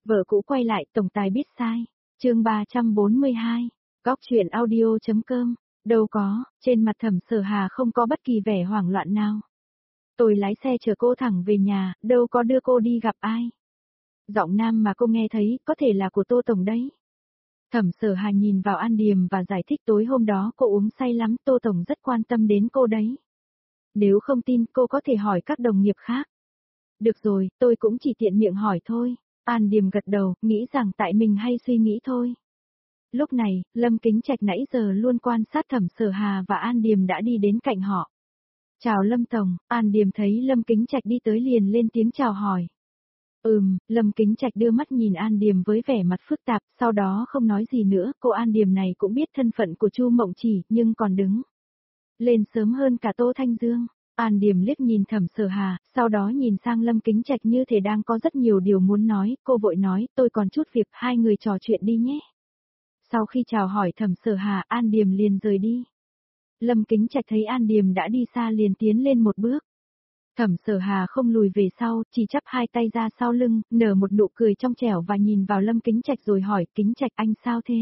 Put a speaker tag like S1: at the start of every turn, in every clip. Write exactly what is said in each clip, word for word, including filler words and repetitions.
S1: Vợ cũ quay lại, tổng tài biết sai. Chương ba trăm bốn mươi hai. Góc truyện audio.com. Đâu có, trên mặt Thẩm Sở Hà không có bất kỳ vẻ hoảng loạn nào. Tôi lái xe chở cô thẳng về nhà, đâu có đưa cô đi gặp ai. Giọng nam mà cô nghe thấy có thể là của Tô Tổng đấy. Thẩm Sở Hà nhìn vào An Điềm và giải thích tối hôm đó cô uống say lắm, Tô Tổng rất quan tâm đến cô đấy. Nếu không tin cô có thể hỏi các đồng nghiệp khác. Được rồi, tôi cũng chỉ tiện miệng hỏi thôi. An Điềm gật đầu, nghĩ rằng tại mình hay suy nghĩ thôi. Lúc này, Lâm Kính Trạch nãy giờ luôn quan sát Thẩm Sở Hà và An Điềm đã đi đến cạnh họ. Chào Lâm Tổng, An Điềm thấy Lâm Kính Trạch đi tới liền lên tiếng chào hỏi. Ừm, Lâm Kính Trạch đưa mắt nhìn An Điềm với vẻ mặt phức tạp, sau đó không nói gì nữa, cô An Điềm này cũng biết thân phận của Chu Mộng Chỉ, nhưng còn đứng lên sớm hơn cả Tô Thanh Dương. An Điềm liếc nhìn Thẩm Sở Hà, sau đó nhìn sang Lâm Kính Trạch như thể đang có rất nhiều điều muốn nói, cô vội nói, tôi còn chút việc, hai người trò chuyện đi nhé. Sau khi chào hỏi Thẩm Sở Hà, An Điềm liền rời đi. Lâm Kính Trạch thấy An Điềm đã đi xa liền tiến lên một bước. Thẩm Sở Hà không lùi về sau, chỉ chắp hai tay ra sau lưng, nở một nụ cười trong trẻo và nhìn vào Lâm Kính Trạch rồi hỏi, Kính Trạch anh sao thế?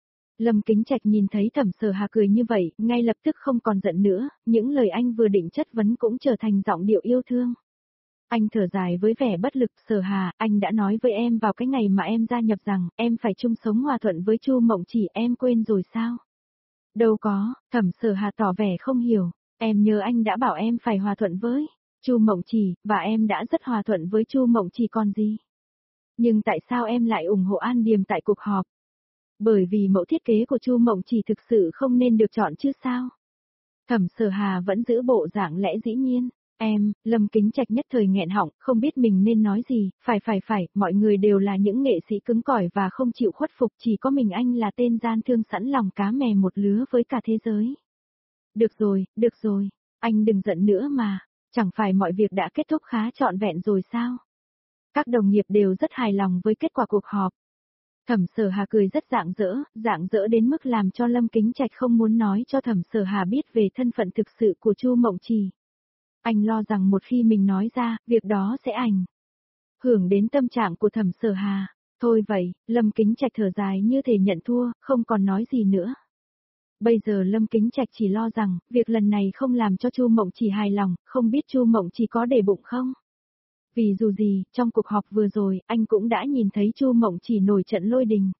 S1: Lâm Kính Trạch nhìn thấy Thẩm Sở Hà cười như vậy, ngay lập tức không còn giận nữa, những lời anh vừa định chất vấn cũng trở thành giọng điệu yêu thương. Anh thở dài với vẻ bất lực, Sở Hà, anh đã nói với em vào cái ngày mà em gia nhập rằng, em phải chung sống hòa thuận với Chu Mộng Chỉ, em quên rồi sao? Đâu có, Thẩm Sở Hà tỏ vẻ không hiểu, em nhớ anh đã bảo em phải hòa thuận với Chu Mộng Chỉ, và em đã rất hòa thuận với Chu Mộng Chỉ còn gì. Nhưng tại sao em lại ủng hộ An Điềm tại cuộc họp? Bởi vì mẫu thiết kế của Chu Mộng Chỉ thực sự không nên được chọn chứ sao? Thẩm Sở Hà vẫn giữ bộ dạng lẽ dĩ nhiên. Em, Lâm Kính Trạch nhất thời nghẹn họng, không biết mình nên nói gì, phải phải phải, mọi người đều là những nghệ sĩ cứng cỏi và không chịu khuất phục, chỉ có mình anh là tên gian thương sẵn lòng cá mè một lứa với cả thế giới. Được rồi, được rồi, anh đừng giận nữa mà, chẳng phải mọi việc đã kết thúc khá trọn vẹn rồi sao? Các đồng nghiệp đều rất hài lòng với kết quả cuộc họp. Thẩm Sở Hà cười rất rạng rỡ, rạng rỡ đến mức làm cho Lâm Kính Trạch không muốn nói cho Thẩm Sở Hà biết về thân phận thực sự của Chu Mộng Chỉ. Anh lo rằng một khi mình nói ra, việc đó sẽ ảnh hưởng đến tâm trạng của Thẩm Sở Hà. Thôi vậy, Lâm Kính Trạch thở dài như thể nhận thua, không còn nói gì nữa. Bây giờ Lâm Kính Trạch chỉ lo rằng, việc lần này không làm cho Chu Mộng Chỉ hài lòng, không biết Chu Mộng Chỉ có để bụng không? Vì dù gì, trong cuộc họp vừa rồi, anh cũng đã nhìn thấy Chu Mộng Chỉ nổi trận lôi đình.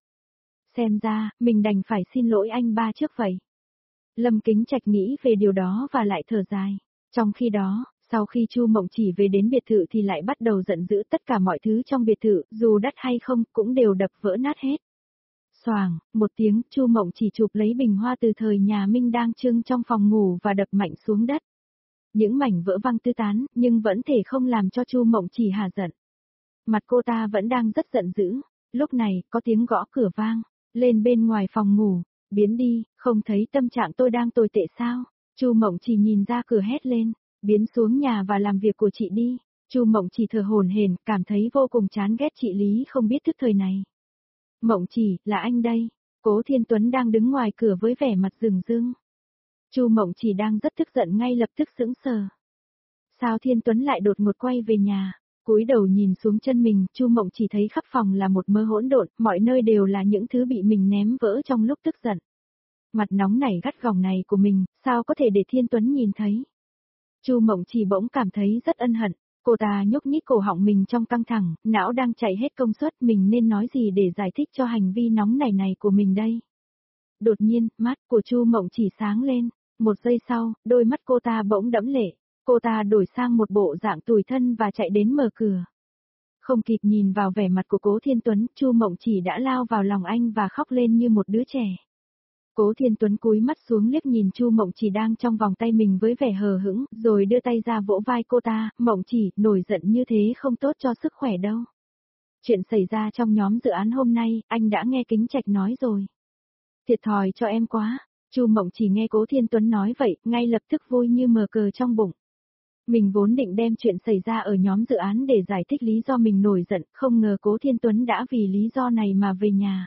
S1: Xem ra, mình đành phải xin lỗi anh ba trước vậy. Lâm Kính Trạch nghĩ về điều đó và lại thở dài. Trong khi đó, sau khi Chu Mộng Chỉ về đến biệt thự thì lại bắt đầu giận dữ, tất cả mọi thứ trong biệt thự, dù đắt hay không, cũng đều đập vỡ nát hết. Xoàng, một tiếng, Chu Mộng Chỉ chụp lấy bình hoa từ thời nhà Minh đang trưng trong phòng ngủ và đập mạnh xuống đất. Những mảnh vỡ văng tứ tán, nhưng vẫn thể không làm cho Chu Mộng Chỉ hà giận. Mặt cô ta vẫn đang rất giận dữ. Lúc này, có tiếng gõ cửa vang lên bên ngoài phòng ngủ. Biến đi, không thấy tâm trạng tôi đang tồi tệ sao? Chu Mộng Chỉ nhìn ra cửa hét lên, biến xuống nhà và làm việc của chị đi. Chu Mộng Chỉ thở hổn hển, cảm thấy vô cùng chán ghét chị Lý không biết thức thời này. Mộng Chỉ, là anh đây. Cố Thiên Tuấn đang đứng ngoài cửa với vẻ mặt rừng rưng. Chu Mộng Chỉ đang rất tức giận ngay lập tức sững sờ. Sao Thiên Tuấn lại đột ngột quay về nhà? Cúi đầu nhìn xuống chân mình, Chu Mộng Chỉ thấy khắp phòng là một mớ hỗn độn, mọi nơi đều là những thứ bị mình ném vỡ trong lúc tức giận. Mặt nóng nảy gắt gỏng này của mình, sao có thể để Thiên Tuấn nhìn thấy? Chu Mộng Chỉ bỗng cảm thấy rất ân hận, cô ta nhúc nhích cổ họng mình trong căng thẳng, não đang chạy hết công suất, mình nên nói gì để giải thích cho hành vi nóng nảy này của mình đây? Đột nhiên, mắt của Chu Mộng Chỉ sáng lên, một giây sau, đôi mắt cô ta bỗng đẫm lệ, cô ta đổi sang một bộ dạng tủi thân và chạy đến mở cửa. Không kịp nhìn vào vẻ mặt của Cố Thiên Tuấn, Chu Mộng Chỉ đã lao vào lòng anh và khóc lên như một đứa trẻ. Cố Thiên Tuấn cúi mắt xuống liếc nhìn Chu Mộng Chỉ đang trong vòng tay mình với vẻ hờ hững, rồi đưa tay ra vỗ vai cô ta, Mộng Chỉ, nổi giận như thế không tốt cho sức khỏe đâu. Chuyện xảy ra trong nhóm dự án hôm nay, anh đã nghe Kính Trạch nói rồi. Thiệt thòi cho em quá. Chu Mộng Chỉ nghe Cố Thiên Tuấn nói vậy, ngay lập tức vui như mờ cờ trong bụng. Mình vốn định đem chuyện xảy ra ở nhóm dự án để giải thích lý do mình nổi giận, không ngờ Cố Thiên Tuấn đã vì lý do này mà về nhà.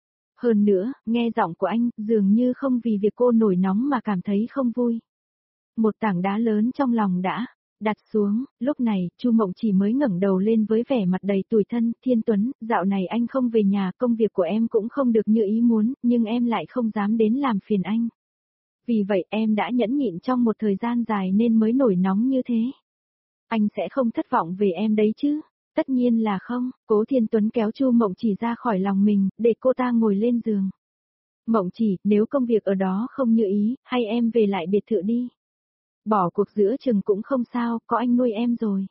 S1: Hơn nữa, nghe giọng của anh, dường như không vì việc cô nổi nóng mà cảm thấy không vui. Một tảng đá lớn trong lòng đã đặt xuống, lúc này, Chu Mộng Chỉ mới ngẩng đầu lên với vẻ mặt đầy tủi thân, Thiên Tuấn, dạo này anh không về nhà, công việc của em cũng không được như ý muốn, nhưng em lại không dám đến làm phiền anh. Vì vậy em đã nhẫn nhịn trong một thời gian dài nên mới nổi nóng như thế. Anh sẽ không thất vọng về em đấy chứ? Tất nhiên là không, Cố Thiên Tuấn kéo Chu Mộng Chỉ ra khỏi lòng mình, để cô ta ngồi lên giường. Mộng Chỉ, nếu công việc ở đó không như ý, hay em về lại biệt thự đi. Bỏ cuộc giữa chừng cũng không sao, có anh nuôi em rồi.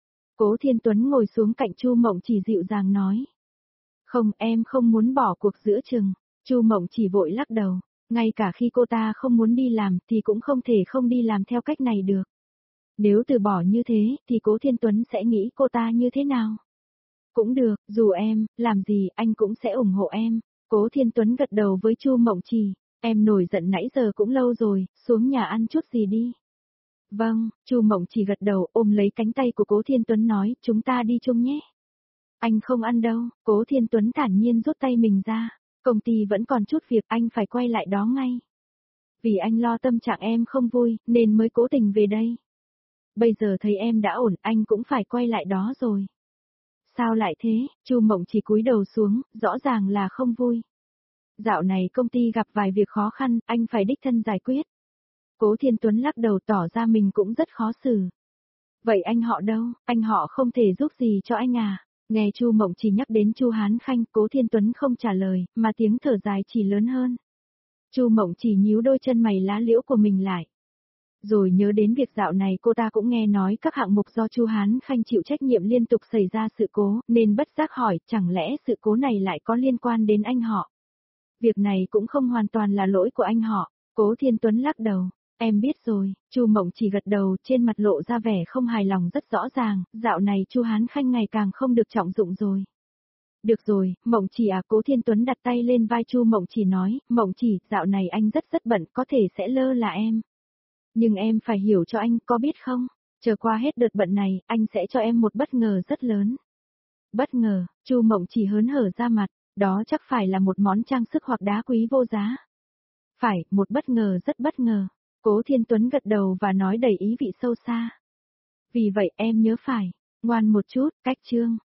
S1: Cố Thiên Tuấn ngồi xuống cạnh Chu Mộng Chỉ dịu dàng nói. Không, em không muốn bỏ cuộc giữa chừng. Chu Mộng Chỉ vội lắc đầu, ngay cả khi cô ta không muốn đi làm thì cũng không thể không đi làm theo cách này được. Nếu từ bỏ như thế thì Cố Thiên Tuấn sẽ nghĩ cô ta như thế nào? Cũng được, dù em, làm gì anh cũng sẽ ủng hộ em. Cố Thiên Tuấn gật đầu với Chu Mộng Chỉ, em nổi giận nãy giờ cũng lâu rồi, xuống nhà ăn chút gì đi. Vâng, Chu Mộng Chỉ gật đầu ôm lấy cánh tay của Cố Thiên Tuấn nói, chúng ta đi chung nhé. Anh không ăn đâu, Cố Thiên Tuấn thản nhiên rút tay mình ra, công ty vẫn còn chút việc anh phải quay lại đó ngay. Vì anh lo tâm trạng em không vui, nên mới cố tình về đây. Bây giờ thấy em đã ổn, anh cũng phải quay lại đó rồi. Sao lại thế? Chu Mộng Chỉ cúi đầu xuống, rõ ràng là không vui. Dạo này công ty gặp vài việc khó khăn, anh phải đích thân giải quyết. Cố Thiên Tuấn lắc đầu tỏ ra mình cũng rất khó xử. Vậy anh họ đâu? Anh họ không thể giúp gì cho anh à? Nghe Chu Mộng Chỉ nhắc đến Chu Hán Khanh, Cố Thiên Tuấn không trả lời, mà tiếng thở dài chỉ lớn hơn. Chu Mộng Chỉ nhíu đôi chân mày lá liễu của mình lại. Rồi nhớ đến việc dạo này cô ta cũng nghe nói các hạng mục do Chu Hán Khanh chịu trách nhiệm liên tục xảy ra sự cố, nên bất giác hỏi, chẳng lẽ sự cố này lại có liên quan đến anh họ? Việc này cũng không hoàn toàn là lỗi của anh họ. Cố Thiên Tuấn lắc đầu, em biết rồi. Chu Mộng Chỉ gật đầu, trên mặt lộ ra vẻ không hài lòng rất rõ ràng, dạo này Chu Hán Khanh ngày càng không được trọng dụng rồi. Được rồi, Mộng Chỉ à, Cố Thiên Tuấn đặt tay lên vai Chu Mộng Chỉ nói, Mộng Chỉ, dạo này anh rất rất bận, có thể sẽ lơ là em. Nhưng em phải hiểu cho anh, có biết không? Chờ qua hết đợt bận này, anh sẽ cho em một bất ngờ rất lớn. Bất ngờ, Chu Mộng Chỉ hớn hở ra mặt, đó chắc phải là một món trang sức hoặc đá quý vô giá. Phải, một bất ngờ rất bất ngờ. Cố Thiên Tuấn gật đầu và nói đầy ý vị sâu xa. Vì vậy em nhớ phải, ngoan một chút, cách chương.